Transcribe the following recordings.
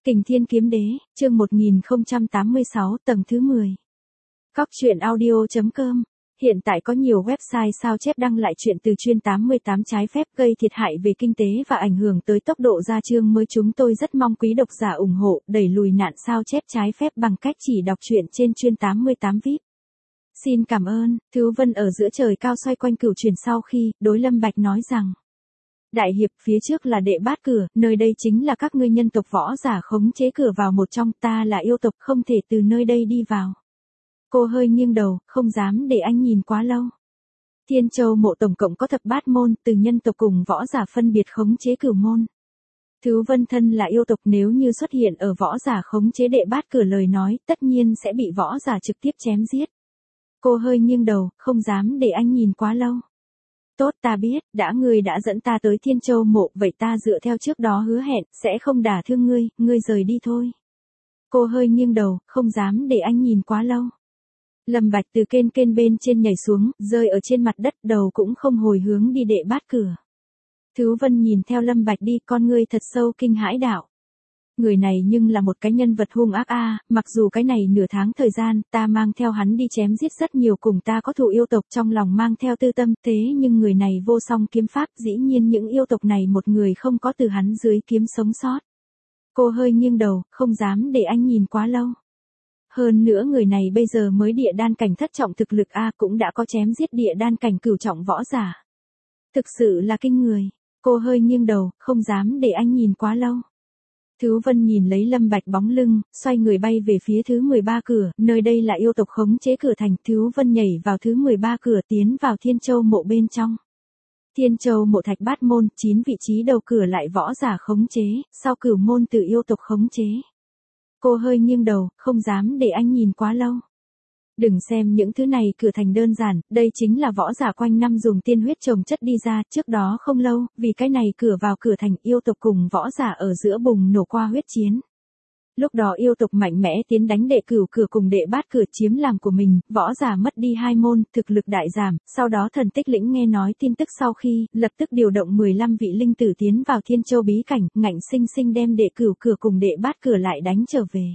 Kình Thiên Kiếm Đế, chương 1086, tầng thứ 10. Góc truyện audio.com. Hiện tại có nhiều website sao chép đăng lại chuyện từ chuyên 88 trái phép gây thiệt hại về kinh tế và ảnh hưởng tới tốc độ ra chương mới. Chúng tôi rất mong quý độc giả ủng hộ, đẩy lùi nạn sao chép trái phép bằng cách chỉ đọc truyện trên chuyên 88 VIP. Xin cảm ơn. Thứ Vân ở giữa trời cao xoay quanh cửu truyền sau khi đối Lâm Bạch nói rằng: Đại hiệp, phía trước là Đệ Bát Cửa, nơi đây chính là các ngươi nhân tộc võ giả khống chế cửa vào một trong, ta là yêu tộc không thể từ nơi đây đi vào. Cô hơi nghiêng đầu, không dám để anh nhìn quá lâu. Thiên Châu mộ tổng cộng có thập bát môn, từ nhân tộc cùng võ giả phân biệt khống chế cửu môn. Thứ Vân thân là yêu tộc, nếu như xuất hiện ở võ giả khống chế Đệ Bát Cửa lời nói, tất nhiên sẽ bị võ giả trực tiếp chém giết. Cô hơi nghiêng đầu, không dám để anh nhìn quá lâu. Tốt, ta biết, ngươi đã dẫn ta tới Thiên Châu mộ, vậy ta dựa theo trước đó hứa hẹn, sẽ không đả thương ngươi, ngươi rời đi thôi. Cô hơi nghiêng đầu, không dám để anh nhìn quá lâu. Lâm Bạch từ kênh bên trên nhảy xuống, rơi ở trên mặt đất, đầu cũng không hồi hướng đi Đệ Bát Cửa. Thứ Vân nhìn theo Lâm Bạch đi, con ngươi thật sâu kinh hãi đạo: Người này nhưng là một cái nhân vật hung ác a, mặc dù cái này nửa tháng thời gian, ta mang theo hắn đi chém giết rất nhiều cùng ta có thù yêu tộc, trong lòng mang theo tư tâm, thế nhưng người này vô song kiếm pháp, dĩ nhiên những yêu tộc này một người không có từ hắn dưới kiếm sống sót. Cô hơi nghiêng đầu, không dám để anh nhìn quá lâu. Hơn nữa người này bây giờ mới địa đan cảnh thất trọng thực lực a, cũng đã có chém giết địa đan cảnh cửu trọng võ giả. Thực sự là kinh người. Cô hơi nghiêng đầu, không dám để anh nhìn quá lâu. Thứ Vân nhìn lấy Lâm Bạch bóng lưng, xoay người bay về phía thứ 13 cửa, nơi đây là yêu tộc khống chế cửa thành. Thứ Vân nhảy vào thứ 13 cửa, tiến vào Thiên Châu mộ bên trong. Thiên Châu mộ thạch bát môn, 9 vị trí đầu cửa lại võ giả khống chế, sau cửu môn từ yêu tộc khống chế. Cô hơi nghiêng đầu, không dám để anh nhìn quá lâu. Đừng xem những thứ này cửa thành đơn giản, đây chính là võ giả quanh năm dùng tiên huyết trồng chất đi ra, trước đó không lâu, vì cái này cửa vào cửa thành, yêu tộc cùng võ giả ở giữa bùng nổ qua huyết chiến. Lúc đó yêu tộc mạnh mẽ tiến đánh Đệ Cửu cửa cùng Đệ Bát Cửa chiếm làm của mình, võ giả mất đi 2 môn, thực lực đại giảm, sau đó Thần Tích Lĩnh nghe nói tin tức sau khi, lập tức điều động 15 vị linh tử tiến vào Thiên Châu bí cảnh, ngạnh sinh sinh đem Đệ Cửu cửa cùng Đệ Bát Cửa lại đánh trở về.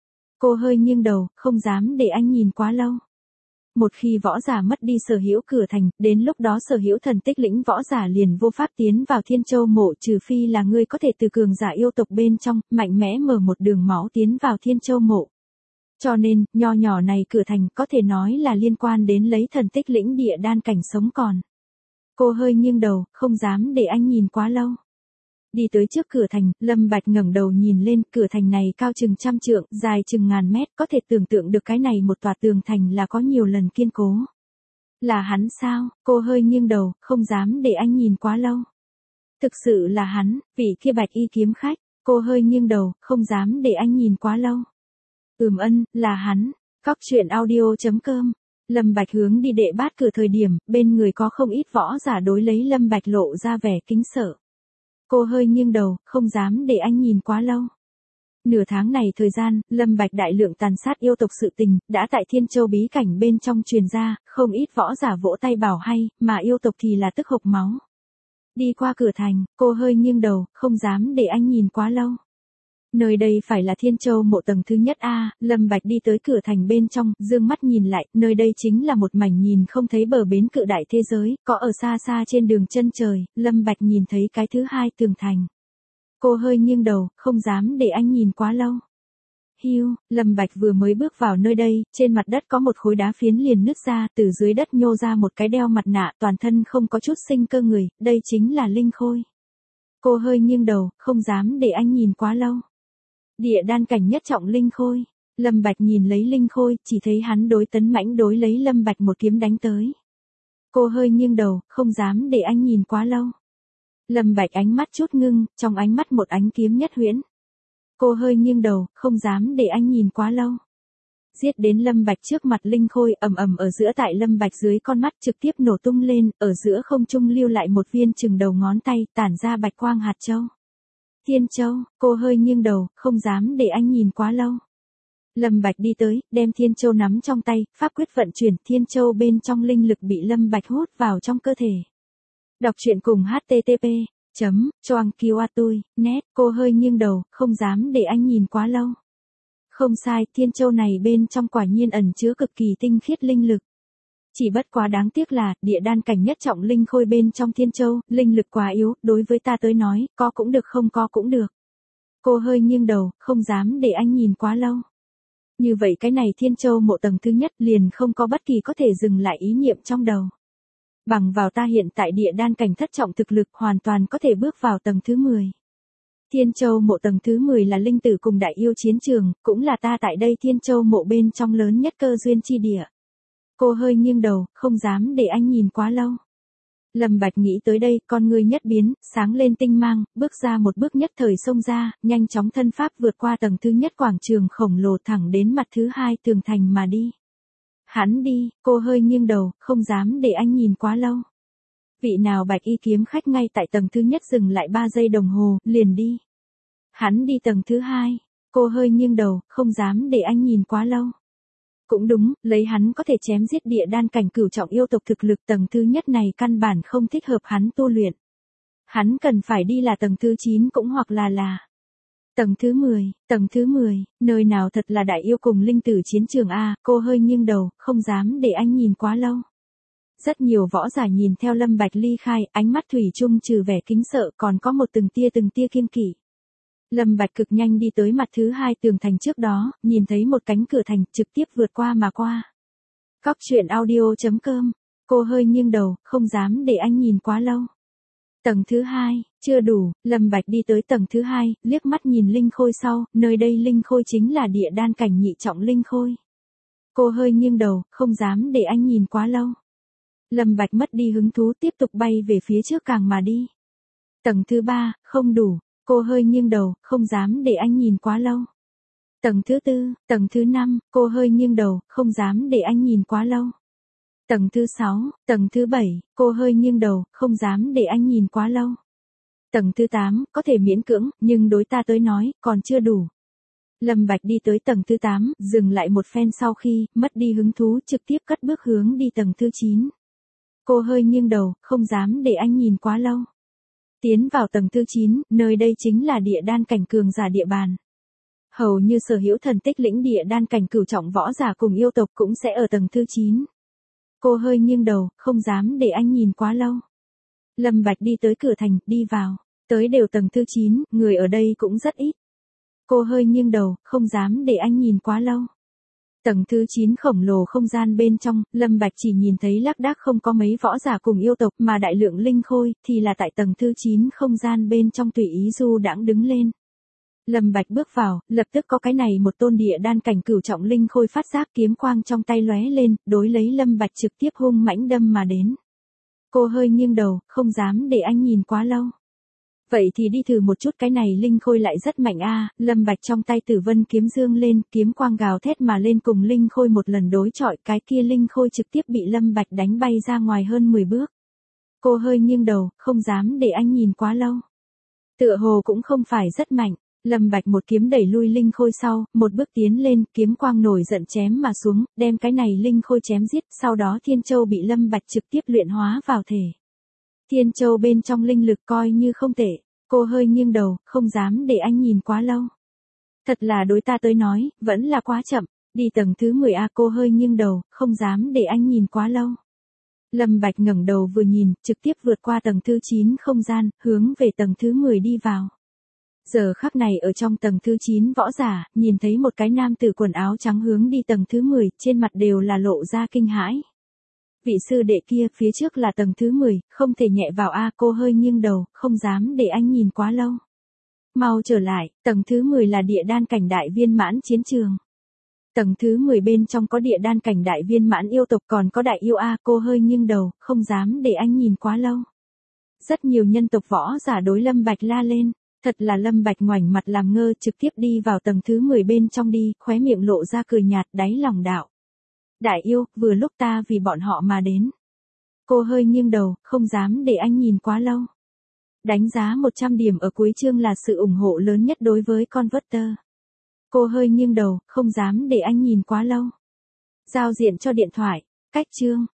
Cô hơi nghiêng đầu, không dám để anh nhìn quá lâu. Một khi võ giả mất đi sở hữu cửa thành, đến lúc đó sở hữu Thần Tích Lĩnh võ giả liền vô pháp tiến vào Thiên Châu mộ, trừ phi là ngươi có thể từ cường giả yêu tộc bên trong, mạnh mẽ mở một đường máu tiến vào Thiên Châu mộ. Cho nên, nho nhỏ này cửa thành có thể nói là liên quan đến lấy Thần Tích Lĩnh địa đan cảnh sống còn. Cô hơi nghiêng đầu, không dám để anh nhìn quá lâu. Đi tới trước cửa thành, Lâm Bạch ngẩng đầu nhìn lên, cửa thành này cao chừng 100 trượng, dài chừng ngàn mét, có thể tưởng tượng được cái này một tòa tường thành là có nhiều lần kiên cố. Là hắn sao? Cô hơi nghiêng đầu, không dám để anh nhìn quá lâu. Thực sự là hắn, vị kia bạch y kiếm khách. Cô hơi nghiêng đầu, không dám để anh nhìn quá lâu. Là hắn. Góc truyện audio.com. Lâm Bạch hướng đi Đệ Bát Cửa thời điểm, bên người có không ít võ giả đối lấy Lâm Bạch lộ ra vẻ kính sợ. Cô hơi nghiêng đầu, không dám để anh nhìn quá lâu. Nửa tháng này thời gian, Lâm Bạch đại lượng tàn sát yêu tộc sự tình, đã tại Thiên Châu bí cảnh bên trong truyền ra, không ít võ giả vỗ tay bảo hay, mà yêu tộc thì là tức hộc máu. Đi qua cửa thành, cô hơi nghiêng đầu, không dám để anh nhìn quá lâu. Nơi đây phải là Thiên Châu mộ tầng thứ nhất a. Lâm Bạch đi tới cửa thành bên trong, dương mắt nhìn lại, nơi đây chính là một mảnh nhìn không thấy bờ bến cự đại thế giới, có ở xa xa trên đường chân trời, Lâm Bạch nhìn thấy cái thứ hai tường thành. Cô hơi nghiêng đầu, không dám để anh nhìn quá lâu. Lâm Bạch vừa mới bước vào nơi đây, trên mặt đất có một khối đá phiến liền nứt ra, từ dưới đất nhô ra một cái đeo mặt nạ, toàn thân không có chút sinh cơ người, đây chính là linh khôi. Cô hơi nghiêng đầu, không dám để anh nhìn quá lâu. Địa đan cảnh nhất trọng linh khôi. Lâm Bạch nhìn lấy linh khôi, chỉ thấy hắn đối tấn mãnh đối lấy Lâm Bạch một kiếm đánh tới. Cô hơi nghiêng đầu, không dám để anh nhìn quá lâu. Lâm Bạch ánh mắt chút ngưng, trong ánh mắt một ánh kiếm nhất huyễn. Cô hơi nghiêng đầu, không dám để anh nhìn quá lâu. Giết đến Lâm Bạch trước mặt linh khôi, ầm ầm ở giữa tại Lâm Bạch dưới con mắt trực tiếp nổ tung lên, ở giữa không trung lưu lại một viên chừng đầu ngón tay, tản ra bạch quang hạt châu. Thiên Châu, cô hơi nghiêng đầu, không dám để anh nhìn quá lâu. Lâm Bạch đi tới, đem Thiên Châu nắm trong tay, pháp quyết vận chuyển, Thiên Châu bên trong linh lực bị Lâm Bạch hút vào trong cơ thể. Đọc truyện cùng http Choang Kiwa tôi, nét, cô hơi nghiêng đầu, không dám để anh nhìn quá lâu. Không sai, Thiên Châu này bên trong quả nhiên ẩn chứa cực kỳ tinh khiết linh lực. Chỉ bất quá đáng tiếc là, địa đan cảnh nhất trọng linh khôi bên trong Thiên Châu, linh lực quá yếu, đối với ta tới nói, có cũng được không có cũng được. Cô hơi nghiêng đầu, không dám để anh nhìn quá lâu. Như vậy cái này Thiên Châu mộ tầng thứ nhất liền không có bất kỳ có thể dừng lại ý niệm trong đầu. Bằng vào ta hiện tại địa đan cảnh thất trọng thực lực hoàn toàn có thể bước vào tầng thứ 10. Thiên Châu mộ tầng thứ 10 là linh tử cùng đại yêu chiến trường, cũng là ta tại đây Thiên Châu mộ bên trong lớn nhất cơ duyên chi địa. Cô hơi nghiêng đầu, không dám để anh nhìn quá lâu. Lâm Bạch nghĩ tới đây, con ngươi nhất biến, sáng lên tinh mang, bước ra một bước nhất thời xông ra, nhanh chóng thân pháp vượt qua tầng thứ nhất quảng trường khổng lồ thẳng đến mặt thứ hai tường thành mà đi. Hắn đi, cô hơi nghiêng đầu, không dám để anh nhìn quá lâu. Vị nào bạch y kiếm khách ngay tại tầng thứ nhất dừng lại 3 giây đồng hồ, liền đi. Hắn đi tầng thứ hai, cô hơi nghiêng đầu, không dám để anh nhìn quá lâu. Cũng đúng, lấy hắn có thể chém giết địa đan cảnh cửu trọng yêu tộc thực lực tầng thứ nhất này căn bản không thích hợp hắn tu luyện. Hắn cần phải đi là tầng thứ 9 cũng hoặc là tầng thứ 10, nơi nào thật là đại yêu cùng linh tử chiến trường a, cô hơi nghiêng đầu, không dám để anh nhìn quá lâu. Rất nhiều võ giả nhìn theo Lâm Bạch ly khai, ánh mắt thủy chung trừ vẻ kính sợ còn có một từng tia kiêng kỵ. Lâm Bạch cực nhanh đi tới mặt thứ hai tường thành trước đó, nhìn thấy một cánh cửa thành trực tiếp vượt qua mà qua. Cóc truyện audio.com, cô hơi nghiêng đầu, không dám để anh nhìn quá lâu. Tầng thứ hai, chưa đủ, Lâm Bạch đi tới tầng thứ hai, liếc mắt nhìn linh khôi sau, nơi đây linh khôi chính là địa đan cảnh nhị trọng linh khôi. Cô hơi nghiêng đầu, không dám để anh nhìn quá lâu. Lâm Bạch mất đi hứng thú tiếp tục bay về phía trước càng mà đi. Tầng thứ ba, không đủ, cô hơi nghiêng đầu, không dám để anh nhìn quá lâu. Tầng thứ tư, tầng thứ 5, cô hơi nghiêng đầu, không dám để anh nhìn quá lâu. Tầng thứ 6, tầng thứ 7, cô hơi nghiêng đầu, không dám để anh nhìn quá lâu. Tầng thứ 8, có thể miễn cưỡng, nhưng đối ta tới nói, còn chưa đủ. Lâm Bạch đi tới tầng thứ 8, dừng lại một phen sau khi, mất đi hứng thú, trực tiếp cất bước hướng đi tầng thứ 9. Cô hơi nghiêng đầu, không dám để anh nhìn quá lâu. Tiến vào tầng thứ 9, nơi đây chính là địa đan cảnh cường giả địa bàn. Hầu như sở hữu thần tích lĩnh địa đan cảnh cửu trọng võ giả cùng yêu tộc cũng sẽ ở tầng thứ 9. Cô hơi nghiêng đầu, không dám để anh nhìn quá lâu. Lâm Bạch đi tới cửa thành, đi vào. Tới đều tầng thứ 9, người ở đây cũng rất ít. Cô hơi nghiêng đầu, không dám để anh nhìn quá lâu. Tầng thứ 9 khổng lồ không gian bên trong, Lâm Bạch chỉ nhìn thấy lác đác không có mấy võ giả cùng yêu tộc mà đại lượng linh khôi, thì là tại tầng thứ 9 không gian bên trong tùy ý du đãng đứng lên. Lâm Bạch bước vào, lập tức có cái này một tôn địa đan cảnh cửu trọng linh khôi phát giác kiếm quang trong tay lóe lên, đối lấy Lâm Bạch trực tiếp hung mãnh đâm mà đến. Cô hơi nghiêng đầu, không dám để anh nhìn quá lâu. Vậy thì đi thử một chút cái này linh khôi lại rất mạnh a. Lâm Bạch trong tay Tử Vân kiếm dương lên, kiếm quang gào thét mà lên cùng linh khôi một lần đối chọi, cái kia linh khôi trực tiếp bị Lâm Bạch đánh bay ra ngoài hơn 10 bước. Cô hơi nghiêng đầu, không dám để anh nhìn quá lâu. Tựa hồ cũng không phải rất mạnh. Lâm Bạch một kiếm đẩy lui linh khôi sau, một bước tiến lên, kiếm quang nổi giận chém mà xuống, đem cái này linh khôi chém giết, sau đó Thiên Châu bị Lâm Bạch trực tiếp luyện hóa vào thể. Thiên Châu bên trong linh lực coi như không tệ, cô hơi nghiêng đầu, không dám để anh nhìn quá lâu. Thật là đối ta tới nói, vẫn là quá chậm, đi tầng thứ 10A. Cô hơi nghiêng đầu, không dám để anh nhìn quá lâu. Lâm Bạch ngẩng đầu vừa nhìn, trực tiếp vượt qua tầng thứ 9 không gian, hướng về tầng thứ 10 đi vào. Giờ khắc này ở trong tầng thứ 9 võ giả, nhìn thấy một cái nam tử quần áo trắng hướng đi tầng thứ 10, trên mặt đều là lộ ra kinh hãi. Vị sư đệ kia, phía trước là tầng thứ 10, không thể nhẹ vào a. Cô hơi nghiêng đầu, không dám để anh nhìn quá lâu. Mau trở lại, tầng thứ 10 là địa đan cảnh đại viên mãn chiến trường. Tầng thứ 10 bên trong có địa đan cảnh đại viên mãn yêu tộc còn có đại yêu a. Cô hơi nghiêng đầu, không dám để anh nhìn quá lâu. Rất nhiều nhân tộc võ giả đối Lâm Bạch la lên. Thật là Lâm Bạch ngoảnh mặt làm ngơ trực tiếp đi vào tầng thứ 10 bên trong đi, khóe miệng lộ ra cười nhạt đáy lòng đạo. Đại yêu, vừa lúc ta vì bọn họ mà đến. Cô hơi nghiêng đầu, không dám để anh nhìn quá lâu. Đánh giá 100 điểm ở cuối chương là sự ủng hộ lớn nhất đối với Converter. Cô hơi nghiêng đầu, không dám để anh nhìn quá lâu. Giao diện cho điện thoại, cách chương.